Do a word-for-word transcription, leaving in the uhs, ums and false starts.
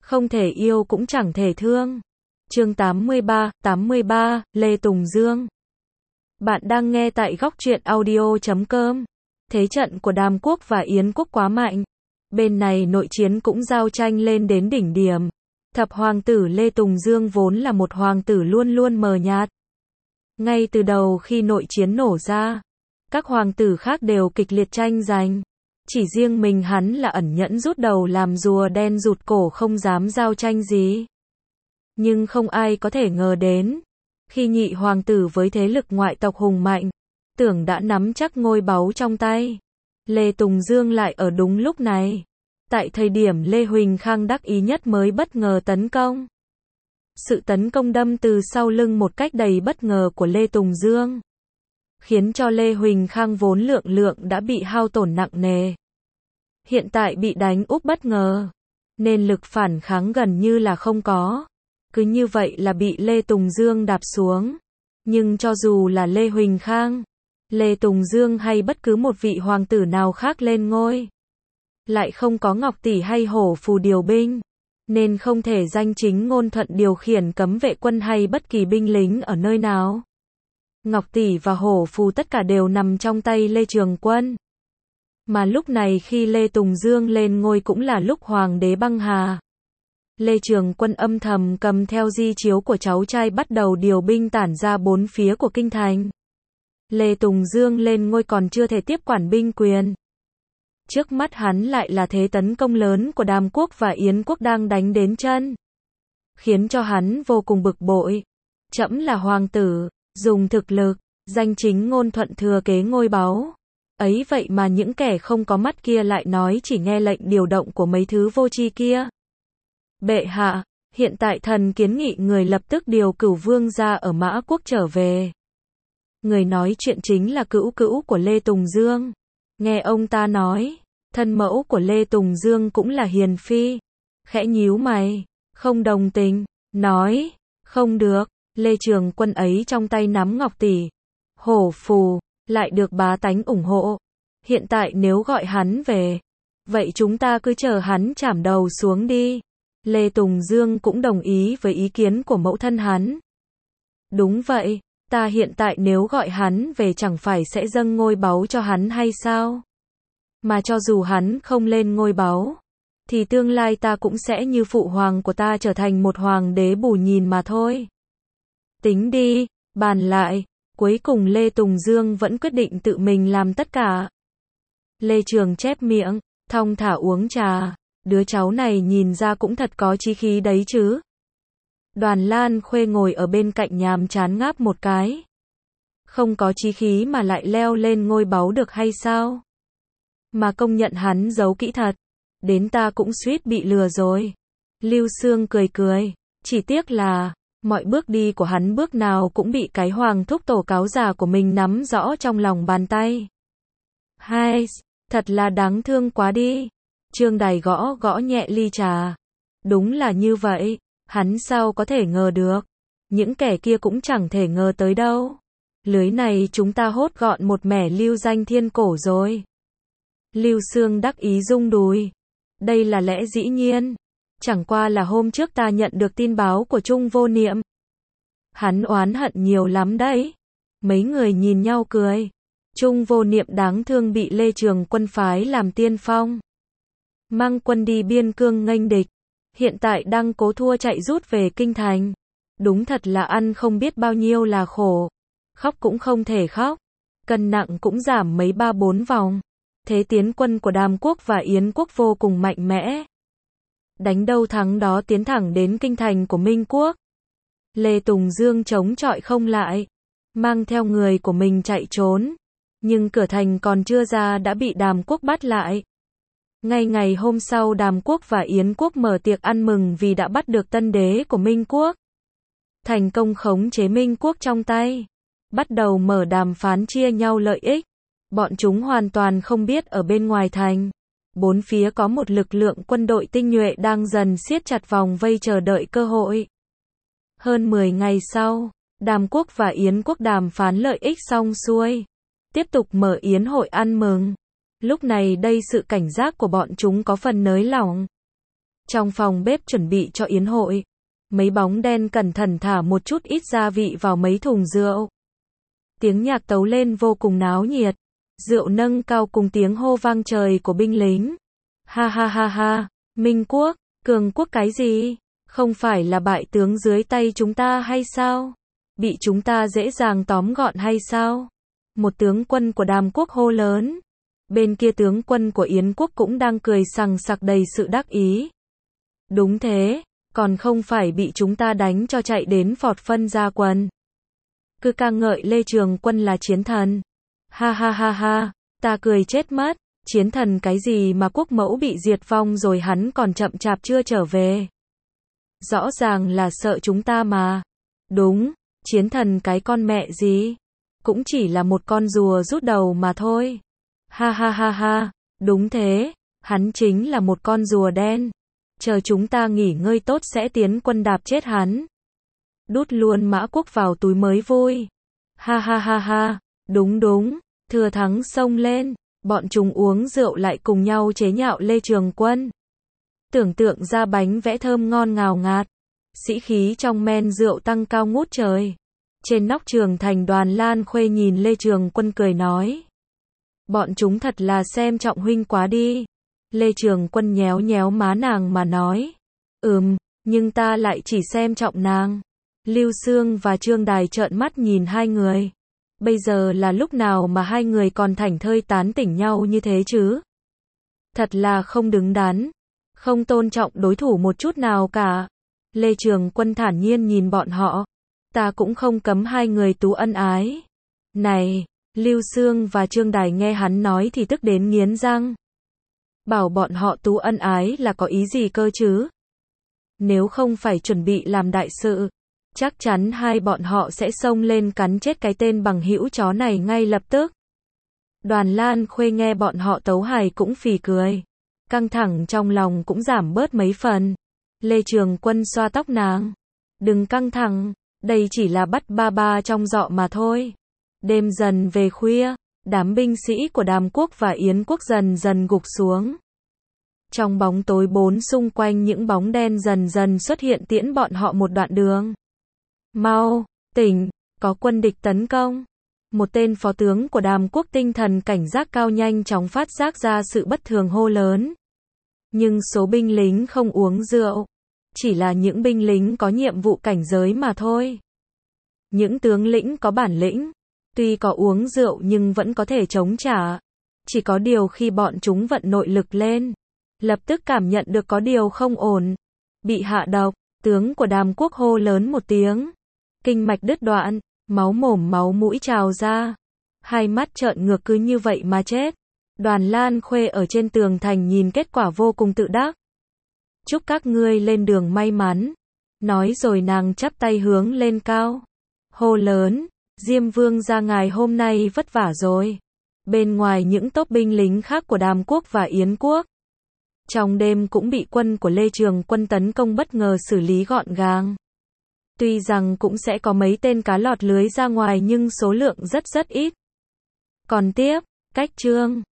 Không thể yêu cũng chẳng thể thương. Chương tám mươi ba, tám mươi ba, Lê Tùng Dương. Bạn đang nghe tại góc truyện audio chấm com. Thế trận của Đàm Quốc và Yến Quốc quá mạnh. Bên này nội chiến cũng giao tranh lên đến đỉnh điểm. Thập hoàng tử Lê Tùng Dương vốn là một hoàng tử luôn luôn mờ nhạt. Ngay từ đầu khi nội chiến nổ ra, các hoàng tử khác đều kịch liệt tranh giành. Chỉ riêng mình hắn là ẩn nhẫn rút đầu làm rùa đen rụt cổ không dám giao tranh gì. Nhưng không ai có thể ngờ đến, khi nhị hoàng tử với thế lực ngoại tộc hùng mạnh, tưởng đã nắm chắc ngôi báu trong tay, Lê Tùng Dương lại ở đúng lúc này. Tại thời điểm Lê Huỳnh Khang đắc ý nhất mới bất ngờ tấn công. Sự tấn công đâm từ sau lưng một cách đầy bất ngờ của Lê Tùng Dương, khiến cho Lê Huỳnh Khang vốn lượng lượng đã bị hao tổn nặng nề. Hiện tại bị đánh úp bất ngờ, nên lực phản kháng gần như là không có. Cứ như vậy là bị Lê Tùng Dương đạp xuống. Nhưng cho dù là Lê Huỳnh Khang, Lê Tùng Dương hay bất cứ một vị hoàng tử nào khác lên ngôi, lại không có Ngọc Tỷ hay Hổ Phù điều binh, nên không thể danh chính ngôn thuận điều khiển cấm vệ quân hay bất kỳ binh lính ở nơi nào. Ngọc Tỷ và Hổ Phù tất cả đều nằm trong tay Lê Trường Quân. Mà lúc này khi Lê Tùng Dương lên ngôi cũng là lúc Hoàng đế băng hà. Lê Trường Quân âm thầm cầm theo di chiếu của cháu trai bắt đầu điều binh tản ra bốn phía của kinh thành. Lê Tùng Dương lên ngôi còn chưa thể tiếp quản binh quyền. Trước mắt hắn lại là thế tấn công lớn của Đàm Quốc và Yến Quốc đang đánh đến chân, khiến cho hắn vô cùng bực bội. Trẫm là hoàng tử, dùng thực lực, danh chính ngôn thuận thừa kế ngôi báu. Ấy vậy mà những kẻ không có mắt kia lại nói chỉ nghe lệnh điều động của mấy thứ vô tri kia. Bệ hạ, hiện tại thần kiến nghị người lập tức điều Cửu Vương gia ở Mã Quốc trở về. Người nói chuyện chính là cữu cữu của Lê Tùng Dương. Nghe ông ta nói, thân mẫu của Lê Tùng Dương cũng là hiền phi. Khẽ nhíu mày, không đồng tình, nói, không được, Lê Trường Quân ấy trong tay nắm Ngọc Tỷ, Hổ Phù, lại được bá tánh ủng hộ. Hiện tại nếu gọi hắn về, vậy chúng ta cứ chờ hắn chảm đầu xuống đi. Lê Tùng Dương cũng đồng ý với ý kiến của mẫu thân hắn. Đúng vậy, ta hiện tại nếu gọi hắn về chẳng phải sẽ dâng ngôi báu cho hắn hay sao? Mà cho dù hắn không lên ngôi báu, thì tương lai ta cũng sẽ như phụ hoàng của ta trở thành một hoàng đế bù nhìn mà thôi. Tính đi, bàn lại, cuối cùng Lê Tùng Dương vẫn quyết định tự mình làm tất cả. Lê Trường chép miệng, thong thả uống trà. Đứa cháu này nhìn ra cũng thật có chí khí đấy chứ. Đoàn Lan Khuê ngồi ở bên cạnh nhàm chán ngáp một cái. Không có chí khí mà lại leo lên ngôi báu được hay sao? Mà công nhận hắn giấu kỹ thật. Đến ta cũng suýt bị lừa rồi. Lưu Xương cười cười. Chỉ tiếc là, mọi bước đi của hắn bước nào cũng bị cái hoàng thúc tổ cáo già của mình nắm rõ trong lòng bàn tay. Hai, thật là đáng thương quá đi. Trương Đài gõ gõ nhẹ ly trà. Đúng là như vậy, hắn sao có thể ngờ được. Những kẻ kia cũng chẳng thể ngờ tới đâu. Lưới này chúng ta hốt gọn một mẻ lưu danh thiên cổ rồi. Lưu Xương đắc ý rung đùi. Đây là lẽ dĩ nhiên. Chẳng qua là hôm trước ta nhận được tin báo của Trung Vô Niệm. Hắn oán hận nhiều lắm đấy. Mấy người nhìn nhau cười. Trung Vô Niệm đáng thương bị Lê Trường Quân phái làm tiên phong, mang quân đi biên cương nghênh địch, hiện tại đang cố thua chạy rút về kinh thành. Đúng thật là ăn không biết bao nhiêu là khổ, khóc cũng không thể khóc, cân nặng cũng giảm mấy ba bốn vòng. Thế tiến quân của Đàm Quốc và Yến Quốc vô cùng mạnh mẽ. Đánh đâu thắng đó tiến thẳng đến kinh thành của Minh Quốc. Lê Tùng Dương chống chọi không lại, mang theo người của mình chạy trốn, nhưng cửa thành còn chưa ra đã bị Đàm Quốc bắt lại. Ngay ngày hôm sau Đàm Quốc và Yến Quốc mở tiệc ăn mừng vì đã bắt được tân đế của Minh Quốc. Thành công khống chế Minh Quốc trong tay. Bắt đầu mở đàm phán chia nhau lợi ích. Bọn chúng hoàn toàn không biết ở bên ngoài thành, bốn phía có một lực lượng quân đội tinh nhuệ đang dần siết chặt vòng vây chờ đợi cơ hội. Hơn mười ngày sau, Đàm Quốc và Yến Quốc đàm phán lợi ích xong xuôi. Tiếp tục mở yến hội ăn mừng. Lúc này đây sự cảnh giác của bọn chúng có phần nới lỏng. Trong phòng bếp chuẩn bị cho yến hội, mấy bóng đen cẩn thận thả một chút ít gia vị vào mấy thùng rượu. Tiếng nhạc tấu lên vô cùng náo nhiệt, rượu nâng cao cùng tiếng hô vang trời của binh lính. Ha ha ha ha, Minh quốc, cường quốc cái gì? Không phải là bại tướng dưới tay chúng ta hay sao? Bị chúng ta dễ dàng tóm gọn hay sao? Một tướng quân của Đàm quốc hô lớn. Bên kia tướng quân của Yến quốc cũng đang cười sằng sặc đầy sự đắc ý. Đúng thế, còn không phải bị chúng ta đánh cho chạy đến phọt phân ra quần. Cứ ca ngợi Lê Trường Quân là chiến thần. Ha ha ha ha, ta cười chết mất, chiến thần cái gì mà quốc mẫu bị diệt vong rồi hắn còn chậm chạp chưa trở về. Rõ ràng là sợ chúng ta mà. Đúng, chiến thần cái con mẹ gì? Cũng chỉ là một con rùa rút đầu mà thôi. Ha ha ha ha, đúng thế, hắn chính là một con rùa đen. Chờ chúng ta nghỉ ngơi tốt sẽ tiến quân đạp chết hắn. Đút luôn Mã Quốc vào túi mới vui. Ha ha ha ha, đúng đúng, thừa thắng xông lên, bọn chúng uống rượu lại cùng nhau chế nhạo Lê Trường Quân. Tưởng tượng ra bánh vẽ thơm ngon ngào ngạt, sĩ khí trong men rượu tăng cao ngút trời. Trên nóc trường thành Đoàn Lan Khuê nhìn Lê Trường Quân cười nói. Bọn chúng thật là xem trọng huynh quá đi. Lê Trường Quân nhéo nhéo má nàng mà nói. Ừm, nhưng ta lại chỉ xem trọng nàng. Lưu Xương và Trương Đài trợn mắt nhìn hai người. Bây giờ là lúc nào mà hai người còn thảnh thơi tán tỉnh nhau như thế chứ? Thật là không đứng đắn, không tôn trọng đối thủ một chút nào cả. Lê Trường Quân thản nhiên nhìn bọn họ. Ta cũng không cấm hai người tú ân ái. Này, Lưu Xương và Trương Đài nghe hắn nói thì tức đến nghiến răng. Bảo bọn họ tú ân ái là có ý gì cơ chứ? Nếu không phải chuẩn bị làm đại sự, chắc chắn hai bọn họ sẽ xông lên cắn chết cái tên bằng hữu chó này ngay lập tức. Đoàn Lan Khuê nghe bọn họ tấu hài cũng phì cười. Căng thẳng trong lòng cũng giảm bớt mấy phần. Lê Trường Quân xoa tóc nàng. Đừng căng thẳng, đây chỉ là bắt ba ba trong dọ mà thôi. Đêm dần về khuya, đám binh sĩ của Đàm quốc và Yến quốc dần dần gục xuống. Trong bóng tối bốn xung quanh những bóng đen dần dần xuất hiện tiễn bọn họ một đoạn đường. Mau, tỉnh, có quân địch tấn công. Một tên phó tướng của Đàm quốc tinh thần cảnh giác cao nhanh chóng phát giác ra sự bất thường hô lớn. Nhưng số binh lính không uống rượu. Chỉ là những binh lính có nhiệm vụ cảnh giới mà thôi. Những tướng lĩnh có bản lĩnh. Tuy có uống rượu nhưng vẫn có thể chống trả. Chỉ có điều khi bọn chúng vận nội lực lên, lập tức cảm nhận được có điều không ổn. Bị hạ độc, tướng của Đàm quốc hô lớn một tiếng. Kinh mạch đứt đoạn, máu mồm máu mũi trào ra. Hai mắt trợn ngược cứ như vậy mà chết. Đoàn Lan Khuê ở trên tường thành nhìn kết quả vô cùng tự đắc. Chúc các ngươi lên đường may mắn. Nói rồi nàng chắp tay hướng lên cao. Hô lớn, Diêm Vương gia ngài hôm nay vất vả rồi. Bên ngoài những tốp binh lính khác của Đàm quốc và Yến quốc. Trong đêm cũng bị quân của Lê Trường Quân tấn công bất ngờ xử lý gọn gàng. Tuy rằng cũng sẽ có mấy tên cá lọt lưới ra ngoài nhưng số lượng rất rất ít. Còn tiếp, cách chương